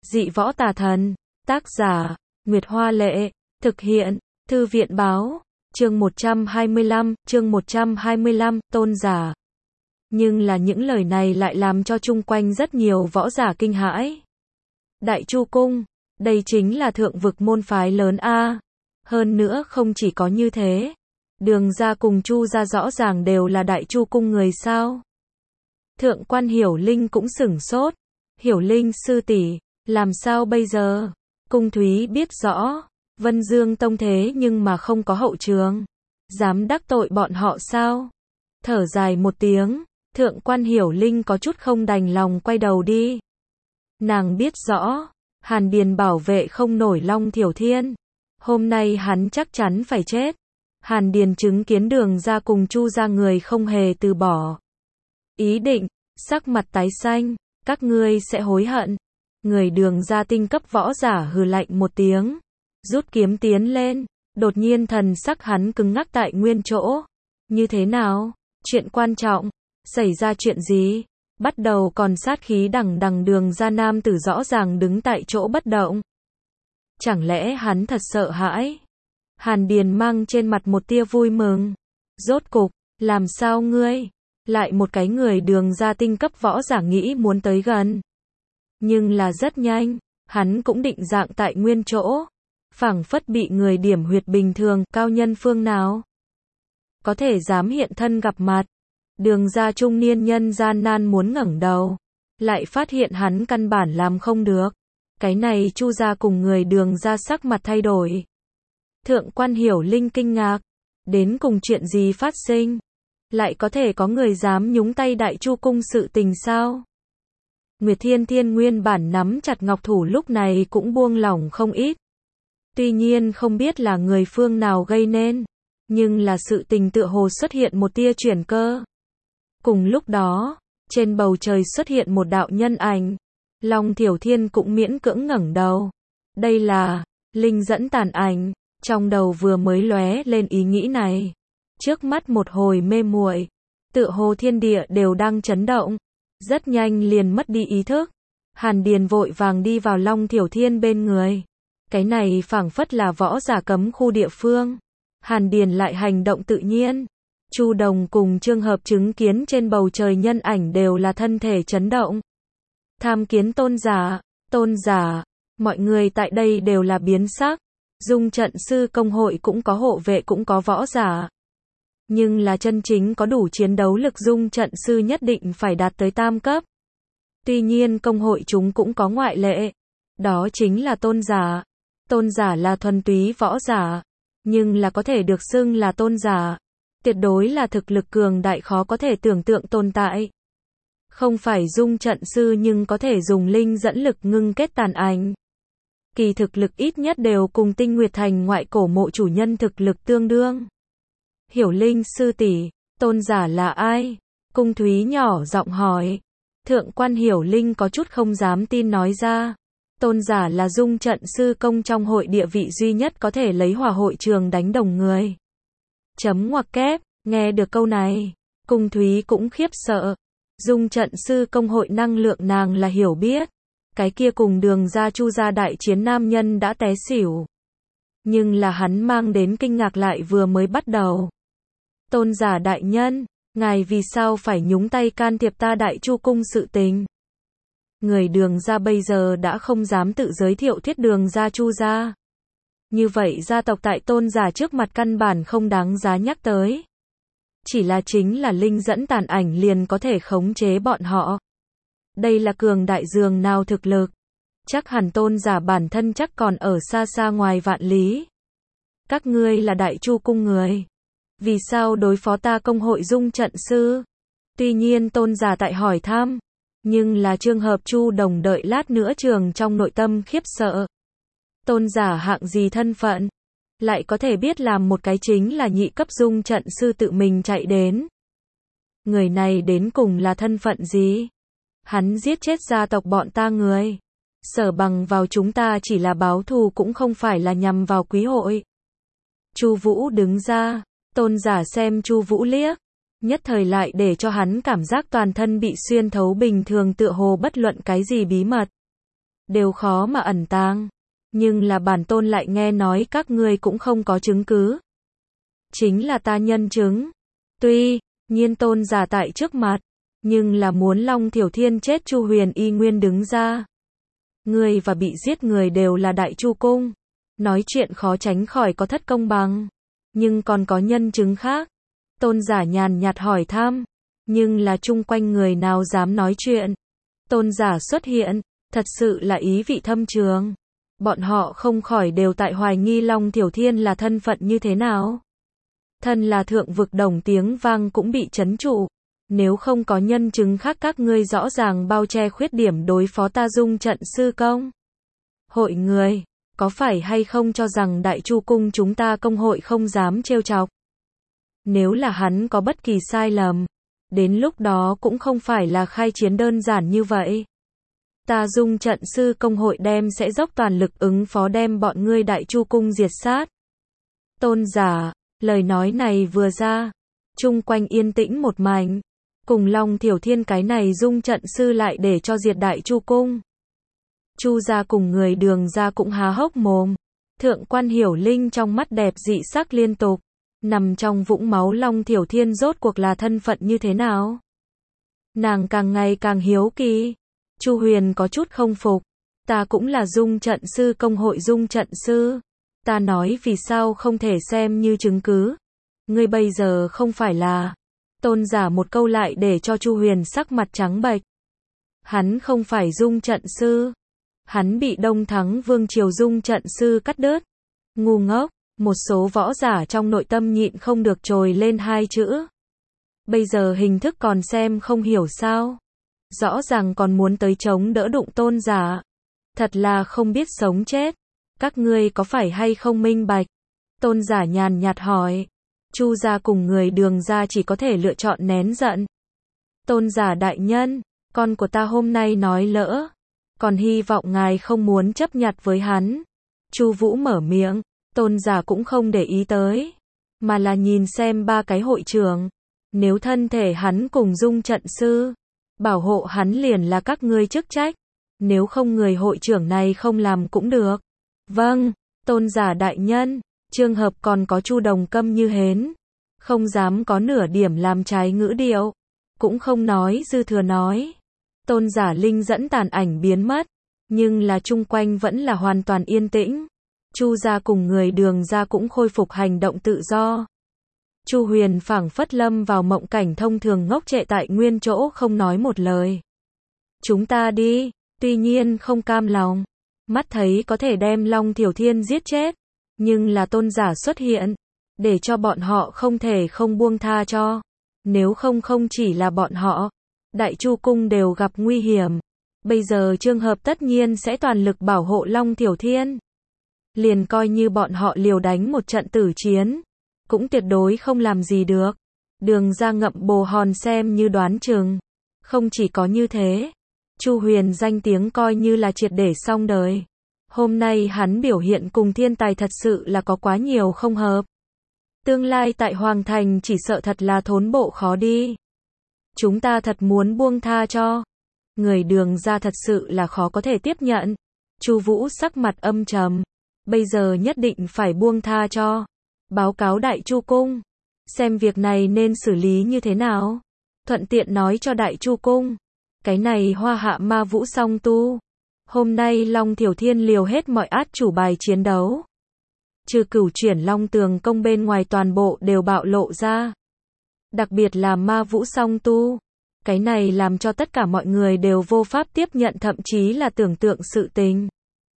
Dị võ tà thần. Tác giả, Nguyệt Hoa Lệ. Thực hiện, Thư viện Báo. Chương 125, tôn giả. Nhưng là những lời này lại làm cho chung quanh rất nhiều võ giả kinh hãi. Đại Chu Cung, đây chính là thượng vực môn phái lớn a. Hơn nữa không chỉ có như thế, Đường gia cùng Chu gia rõ ràng đều là Đại Chu Cung người sao? Thượng quan Hiểu Linh cũng sửng sốt. Hiểu Linh sư tỷ, làm sao bây giờ? Cung Thúy biết rõ, Vân Dương Tông thế nhưng mà không có hậu trường, dám đắc tội bọn họ sao? Thở dài một tiếng, Thượng quan Hiểu Linh có chút không đành lòng quay đầu đi. Nàng biết rõ, Hàn Điền bảo vệ không nổi Long Thiểu Thiên. Hôm nay hắn chắc chắn phải chết. Hàn Điền chứng kiến Đường gia cùng Chu gia người không hề từ bỏ ý định, sắc mặt tái xanh, các ngươi sẽ hối hận. Người Đường gia tinh cấp võ giả hừ lạnh một tiếng, rút kiếm tiến lên, đột nhiên thần sắc hắn cứng ngắc tại nguyên chỗ. Như thế nào? Chuyện quan trọng, xảy ra chuyện gì? Bắt đầu còn sát khí đằng đằng Đường gia nam tử rõ ràng đứng tại chỗ bất động. Chẳng lẽ hắn thật sợ hãi? Hàn Điền mang trên mặt một tia vui mừng. Rốt cục, làm sao ngươi? Lại một cái người Đường gia tinh cấp võ giả nghĩ muốn tới gần. Nhưng là rất nhanh, hắn cũng định dạng tại nguyên chỗ. Phảng phất bị người điểm huyệt bình thường, cao nhân phương nào? Có thể dám hiện thân gặp mặt. Đường gia trung niên nhân gian nan muốn ngẩng đầu. Lại phát hiện hắn căn bản làm không được. Cái này Chu gia cùng người Đường gia sắc mặt thay đổi. Thượng quan Hiểu Linh kinh ngạc. Đến cùng chuyện gì phát sinh? Lại có thể có người dám nhúng tay Đại Chu Cung sự tình sao? Nguyệt Thiên Thiên nguyên bản nắm chặt ngọc thủ lúc này cũng buông lỏng không ít. Tuy nhiên không biết là người phương nào gây nên, nhưng là sự tình tựa hồ xuất hiện một tia chuyển cơ. Cùng lúc đó, trên bầu trời xuất hiện một đạo nhân ảnh. Long Thiểu Thiên cũng miễn cưỡng ngẩng đầu. Đây là linh dẫn tàn ảnh. Trong đầu vừa mới lóe lên ý nghĩ này, trước mắt một hồi mê muội, tựa hồ thiên địa đều đang chấn động, rất nhanh liền mất đi ý thức. Hàn Điền vội vàng đi vào Long Thiểu Thiên bên người. Cái này phảng phất là võ giả cấm khu địa phương. Hàn Điền lại hành động tự nhiên. Chu Đồng cùng Trương Hợp chứng kiến trên bầu trời nhân ảnh đều là thân thể chấn động. Tham kiến tôn giả, mọi người tại đây đều là biến sắc. Dung trận sư công hội cũng có hộ vệ cũng có võ giả. Nhưng là chân chính có đủ chiến đấu lực dung trận sư nhất định phải đạt tới tam cấp. Tuy nhiên công hội chúng cũng có ngoại lệ. Đó chính là tôn giả. Tôn giả là thuần túy võ giả. Nhưng là có thể được xưng là tôn giả. Tuyệt đối là thực lực cường đại khó có thể tưởng tượng tồn tại. Không phải dung trận sư nhưng có thể dùng linh dẫn lực ngưng kết tàn ảnh. Kỳ thực lực ít nhất đều cùng Tinh Nguyệt Thành ngoại cổ mộ chủ nhân thực lực tương đương. Hiểu Linh sư tỷ, tôn giả là ai? Cung Thúy nhỏ giọng hỏi. Thượng quan Hiểu Linh có chút không dám tin nói ra. Tôn giả là dung trận sư công trong hội địa vị duy nhất có thể lấy hỏa hội trường đánh đồng người. Chấm ngoặc kép, nghe được câu này, Cung Thúy cũng khiếp sợ. Dung trận sư công hội năng lượng nàng là hiểu biết. Cái kia cùng Đường gia Chu gia đại chiến nam nhân đã té xỉu. Nhưng là hắn mang đến kinh ngạc lại vừa mới bắt đầu. Tôn giả đại nhân, ngài vì sao phải nhúng tay can thiệp ta Đại Chu Cung sự tình? Người Đường gia bây giờ đã không dám tự giới thiệu thuyết Đường gia Chu gia. Như vậy gia tộc tại tôn giả trước mặt căn bản không đáng giá nhắc tới. Chỉ là chính là linh dẫn tàn ảnh liền có thể khống chế bọn họ. Đây là cường đại dường nào thực lực. Chắc hẳn tôn giả bản thân chắc còn ở xa xa ngoài vạn lý. Các ngươi là Đại Chu Cung người. Vì sao đối phó ta công hội dung trận sư? Tuy nhiên tôn giả tại hỏi thăm. Nhưng là trường hợp Chu Đồng đợi lát nữa trường trong nội tâm khiếp sợ. Tôn giả hạng gì thân phận? Lại có thể biết làm một cái chính là nhị cấp dung trận sư tự mình chạy đến. Người này đến cùng là thân phận gì? Hắn giết chết gia tộc bọn ta người. Sở bằng vào chúng ta chỉ là báo thù cũng không phải là nhằm vào quý hội. Chu Vũ đứng ra, tôn giả xem Chu Vũ liếc, nhất thời lại để cho hắn cảm giác toàn thân bị xuyên thấu bình thường tựa hồ bất luận cái gì bí mật. đều khó mà ẩn tàng. Nhưng là bản tôn lại nghe nói các ngươi cũng không có chứng cứ. Chính là ta nhân chứng. Tuy nhiên tôn giả tại trước mặt, nhưng là muốn Long Thiểu Thiên chết Chu Huyền y nguyên đứng ra. Ngươi và bị giết người đều là Đại Chu Cung. Nói chuyện khó tránh khỏi có thất công bằng. Nhưng còn có nhân chứng khác. Tôn giả nhàn nhạt hỏi thăm. Nhưng là chung quanh người nào dám nói chuyện. Tôn giả xuất hiện, thật sự là ý vị thâm trường. Bọn họ không khỏi đều tại hoài nghi Long Thiểu Thiên là thân phận như thế nào. Thân là thượng vực đồng tiếng vang cũng bị trấn trụ. Nếu không có nhân chứng khác các ngươi rõ ràng bao che khuyết điểm đối phó ta Dung Trận Sư Công. Hội người, có phải hay không cho rằng Đại Chu Cung chúng ta công hội không dám trêu chọc? Nếu là hắn có bất kỳ sai lầm, đến lúc đó cũng không phải là khai chiến đơn giản như vậy. Ta Dung Trận Sư Công hội sẽ dốc toàn lực ứng phó đem bọn ngươi Đại Chu Cung diệt sát. Tôn giả, lời nói này vừa ra, chung quanh yên tĩnh một mảnh. Cùng Long Thiểu Thiên cái này Dung Trận Sư lại để cho diệt Đại Chu Cung. Chu gia cùng người Đường gia cũng há hốc mồm. Thượng quan Hiểu Linh trong mắt đẹp dị sắc liên tục. Nằm trong vũng máu Long Thiểu Thiên rốt cuộc là thân phận như thế nào? Nàng càng ngày càng hiếu kỳ. Chu Huyền có chút không phục. Ta cũng là Dung Trận Sư Công hội Dung Trận Sư. Ta nói vì sao không thể xem như chứng cứ. Ngươi bây giờ không phải là. Tôn giả một câu lại để cho Chu Huyền sắc mặt trắng bệch. Hắn không phải Dung Trận Sư. Hắn bị Đông Thắng Vương Triều Dung Trận Sư cắt đứt. Ngu ngốc, một số võ giả trong nội tâm nhịn không được trồi lên hai chữ. Bây giờ hình thức còn xem không hiểu sao. Rõ ràng còn muốn tới chống đỡ đụng tôn giả. Thật là không biết sống chết. Các ngươi có phải hay không minh bạch? Tôn giả nhàn nhạt hỏi. Chu gia cùng người Đường gia chỉ có thể lựa chọn nén giận. Tôn giả đại nhân, con của ta hôm nay nói lỡ. Còn hy vọng ngài không muốn chấp nhặt với hắn. Chu Vũ mở miệng, tôn giả cũng không để ý tới. Mà là nhìn xem ba cái hội trưởng. Nếu thân thể hắn cùng Dung Trận Sư, bảo hộ hắn liền là các ngươi chức trách. Nếu không người hội trưởng này không làm cũng được. Vâng, tôn giả đại nhân. Trường hợp còn có Chu Đồng câm như hến. Không dám có nửa điểm làm trái ngữ điệu. Cũng không nói dư thừa nói. Tôn giả linh dẫn tàn ảnh biến mất. Nhưng là chung quanh vẫn là hoàn toàn yên tĩnh. Chu gia cùng người Đường gia cũng khôi phục hành động tự do. Chu Huyền phảng phất lâm vào mộng cảnh thông thường ngốc trệ tại nguyên chỗ không nói một lời. Chúng ta đi, tuy nhiên không cam lòng. Mắt thấy có thể đem Long Thiểu Thiên giết chết. Nhưng là tôn giả xuất hiện. Để cho bọn họ không thể không buông tha cho. Nếu không không chỉ là bọn họ. Đại Chu Cung đều gặp nguy hiểm. Bây giờ trường hợp tất nhiên sẽ toàn lực bảo hộ Long Thiểu Thiên. Liền coi như bọn họ liều đánh một trận tử chiến. Cũng tuyệt đối không làm gì được. Đường ra ngậm bồ hòn xem như đoán chừng. Không chỉ có như thế. Chu Huyền danh tiếng coi như là triệt để xong đời. Hôm nay hắn biểu hiện cùng thiên tài thật sự là có quá nhiều không hợp. Tương lai tại Hoàng Thành chỉ sợ thật là thốn bộ khó đi. Chúng ta thật muốn buông tha cho. Người Đường ra thật sự là khó có thể tiếp nhận. Chu Vũ sắc mặt âm trầm. Bây giờ nhất định phải buông tha cho. Báo cáo Đại Chu Cung. Xem việc này nên xử lý như thế nào. Thuận tiện nói cho Đại Chu Cung. Cái này Hoa Hạ Ma Vũ song tu. Hôm nay Long Thiểu Thiên liều hết mọi át chủ bài chiến đấu. Trừ Cửu Chuyển Long Tường công bên ngoài toàn bộ đều bạo lộ ra. Đặc biệt là Ma Vũ song tu. Cái này làm cho tất cả mọi người đều vô pháp tiếp nhận thậm chí là tưởng tượng sự tình.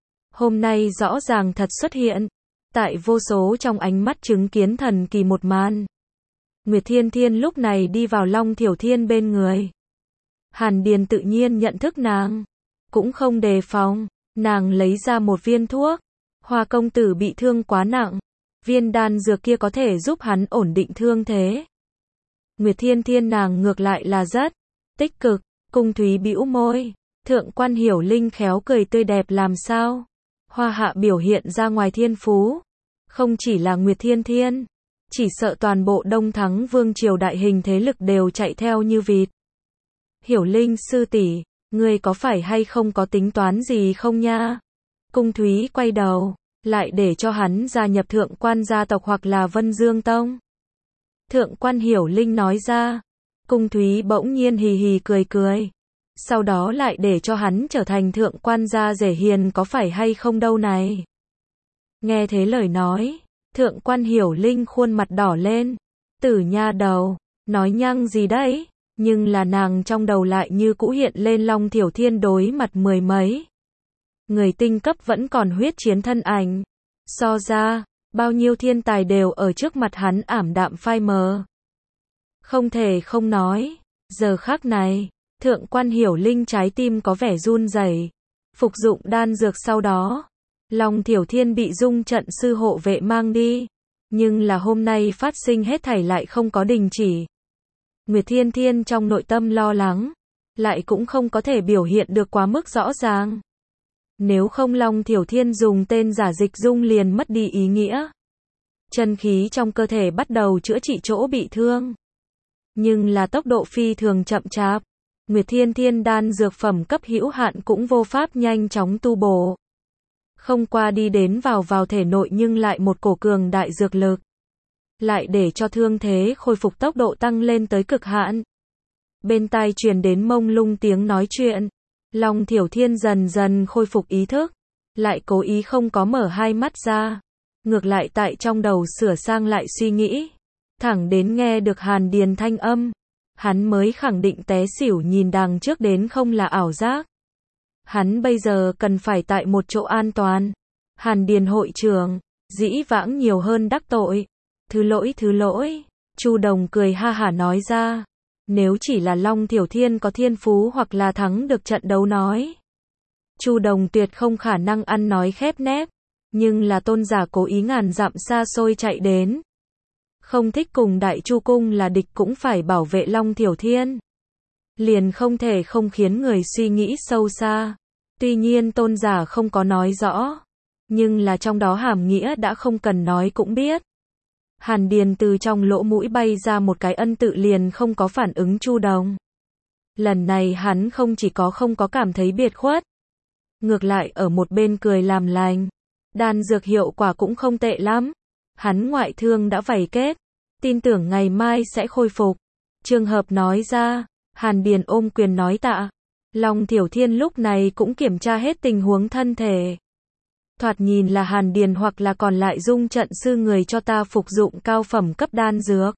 Hôm nay rõ ràng thật xuất hiện. Tại vô số trong ánh mắt chứng kiến thần kỳ một màn. Nguyệt Thiên Thiên lúc này đi vào Long Thiểu Thiên bên người. Hàn Điền tự nhiên nhận thức nàng. Cũng không đề phòng. Nàng lấy ra một viên thuốc. Hoa công tử bị thương quá nặng. Viên đan dược kia có thể giúp hắn ổn định thương thế. Nguyệt Thiên Thiên nàng ngược lại là rất tích cực. Cung Thúy bĩu môi. Thượng quan Hiểu Linh khéo cười tươi đẹp làm sao. Hoa Hạ biểu hiện ra ngoài thiên phú. Không chỉ là Nguyệt Thiên Thiên. Chỉ sợ toàn bộ Đông Thắng Vương Triều đại hình thế lực đều chạy theo như vịt. Hiểu Linh sư tỷ, Ngươi có phải hay không có tính toán gì không nha? Cung Thúy quay đầu, lại để cho hắn gia nhập Thượng Quan gia tộc hoặc là Vân Dương Tông. Thượng Quan Hiểu Linh nói ra. Cung Thúy bỗng nhiên hì hì cười cười. Sau đó lại để cho hắn trở thành Thượng Quan gia rể hiền có phải hay không đâu này. Nghe thế lời nói, Thượng Quan Hiểu Linh khuôn mặt đỏ lên. Tử nha đầu, nói nhăng gì đấy? Nhưng là nàng trong đầu lại như cũ hiện lên Long Thiểu Thiên đối mặt mười mấy. Người tinh cấp vẫn còn huyết chiến thân ảnh. So ra, bao nhiêu thiên tài đều ở trước mặt hắn ảm đạm phai mờ. Không thể không nói, giờ khắc này, Thượng Quan Hiểu Linh trái tim có vẻ run rẩy. Phục dụng đan dược sau đó, Long Thiểu Thiên bị Dung trận sư hộ vệ mang đi. Nhưng là hôm nay phát sinh hết thảy lại không có đình chỉ. Nguyệt Thiên Thiên trong nội tâm lo lắng, lại cũng không có thể biểu hiện được quá mức rõ ràng. Nếu không Long Thiểu Thiên dùng tên giả Dịch Dung liền mất đi ý nghĩa. Chân khí trong cơ thể bắt đầu chữa trị chỗ bị thương. Nhưng là tốc độ phi thường chậm chạp. Nguyệt Thiên Thiên đan dược phẩm cấp hữu hạn cũng vô pháp nhanh chóng tu bổ. Không qua đi đến vào thể nội nhưng lại một cổ cường đại dược lực. Lại để cho thương thế khôi phục tốc độ tăng lên tới cực hạn. Bên tai truyền đến mông lung tiếng nói chuyện. Long Thiểu Thiên dần dần khôi phục ý thức. Lại cố ý không có mở hai mắt ra. Ngược lại tại trong đầu sửa sang lại suy nghĩ. Thẳng đến nghe được Hàn Điền thanh âm. Hắn mới khẳng định té xỉu nhìn đằng trước đến không là ảo giác. Hắn bây giờ cần phải tại một chỗ an toàn. Hàn Điền hội trưởng, dĩ vãng nhiều hơn đắc tội. Thứ lỗi. Chu Đồng cười ha hả nói ra. Nếu chỉ là Long Thiểu Thiên có thiên phú hoặc là thắng được trận đấu nói. Chu Đồng tuyệt không khả năng ăn nói khép nép. Nhưng là tôn giả cố ý ngàn dặm xa xôi chạy đến. Không thích cùng Đại Chu Cung là địch cũng phải bảo vệ Long Thiểu Thiên. Liền không thể không khiến người suy nghĩ sâu xa. Tuy nhiên tôn giả không có nói rõ. Nhưng là trong đó hàm nghĩa đã không cần nói cũng biết. Hàn Điền từ trong lỗ mũi bay ra một cái ân tự liền không có phản ứng Chu Đồng. Lần này hắn không chỉ có không có cảm thấy biệt khuất. Ngược lại ở một bên cười làm lành. Đan dược hiệu quả cũng không tệ lắm. Hắn ngoại thương đã vảy kết. Tin tưởng ngày mai sẽ khôi phục. Trường hợp nói ra. Hàn Điền ôm quyền nói tạ. Long Thiểu Thiên lúc này cũng kiểm tra hết tình huống thân thể. Thoạt nhìn là Hàn Điền hoặc là còn lại Dung trận sư người cho ta phục dụng cao phẩm cấp đan dược.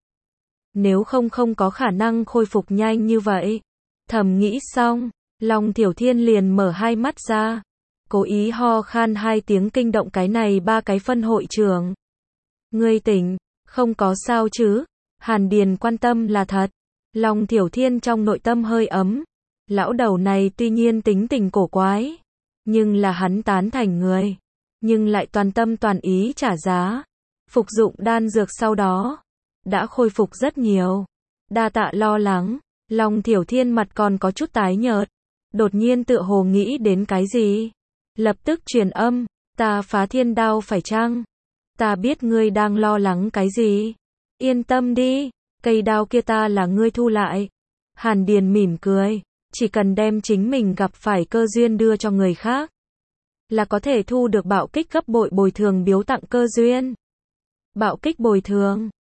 Nếu không có khả năng khôi phục nhanh như vậy. Thầm nghĩ xong, Long Thiểu Thiên liền mở hai mắt ra. Cố ý ho khan hai tiếng kinh động cái này ba cái phân hội trưởng. Ngươi tỉnh, không có sao chứ? Hàn Điền quan tâm là thật. Long Thiểu Thiên trong nội tâm hơi ấm. Lão đầu này tuy nhiên tính tình cổ quái. Nhưng là hắn tán thành người. Nhưng lại toàn tâm toàn ý trả giá. Phục dụng đan dược sau đó. Đã khôi phục rất nhiều. Đa tạ lo lắng. Long Thiểu Thiên mặt còn có chút tái nhợt. Đột nhiên tựa hồ nghĩ đến cái gì. Lập tức truyền âm. Ta phá thiên đao phải chăng? Ta biết ngươi đang lo lắng cái gì. Yên tâm đi. Cây đao kia ta là ngươi thu lại. Hàn Điền mỉm cười. Chỉ cần đem chính mình gặp phải cơ duyên đưa cho người khác. Là có thể thu được bạo kích gấp bội bồi thường biếu tặng cơ duyên. Bạo kích bồi thường.